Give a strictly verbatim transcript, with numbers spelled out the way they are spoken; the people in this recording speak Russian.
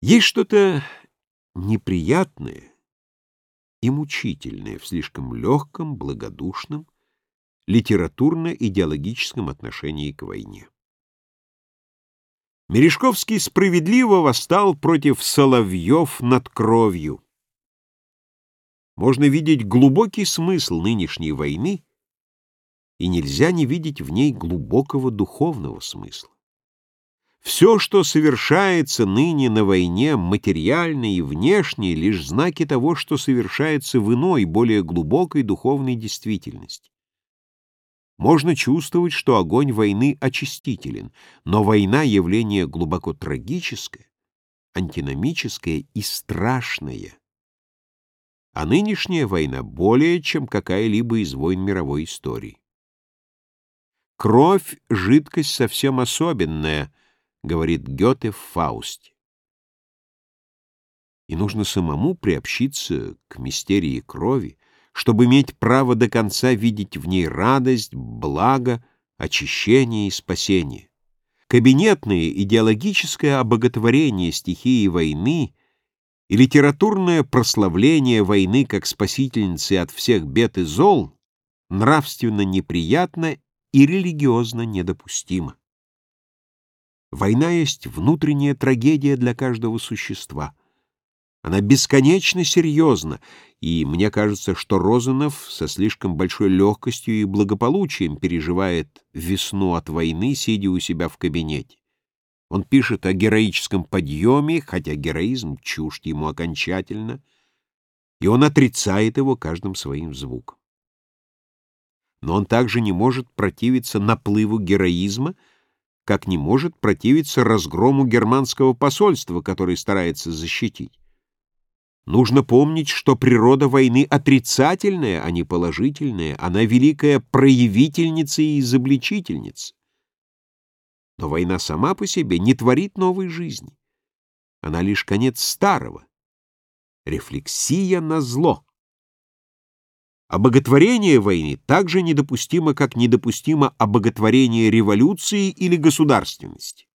Есть что-то неприятное и мучительное в слишком легком, благодушном, литературно-идеологическом отношении к войне. Мережковский справедливо восстал против соловьев над кровью. Можно видеть глубокий смысл нынешней войны, и нельзя не видеть в ней глубокого духовного смысла. Все, что совершается ныне на войне, материально и внешне, лишь знаки того, что совершается в иной, более глубокой духовной действительности. Можно чувствовать, что огонь войны очистителен, но война — явление глубоко трагическое, антиномическое и страшное. А нынешняя война более, чем какая-либо из войн мировой истории. «Кровь — жидкость совсем особенная», — говорит Гёте в «Фаусте». И нужно самому приобщиться к мистерии крови, чтобы иметь право до конца видеть в ней радость, благо, очищение и спасение. Кабинетное идеологическое обоготворение стихии войны и литературное прославление войны как спасительницы от всех бед и зол нравственно неприятно и религиозно недопустимо. Война есть внутренняя трагедия для каждого существа. Она бесконечно серьезна, и мне кажется, что Розанов со слишком большой легкостью и благополучием переживает весну от войны, сидя у себя в кабинете. Он пишет о героическом подъеме, хотя героизм чужд ему окончательно, и он отрицает его каждым своим звуком. Но он также не может противиться наплыву героизма, как не может противиться разгрому германского посольства, который старается защитить. Нужно помнить, что природа войны отрицательная, а не положительная. Она великая проявительница и изобличительница. Но война сама по себе не творит новой жизни. Она лишь конец старого. Рефлексия на зло. Обоготворение войны так же недопустимо, как недопустимо обоготворение революции или государственности.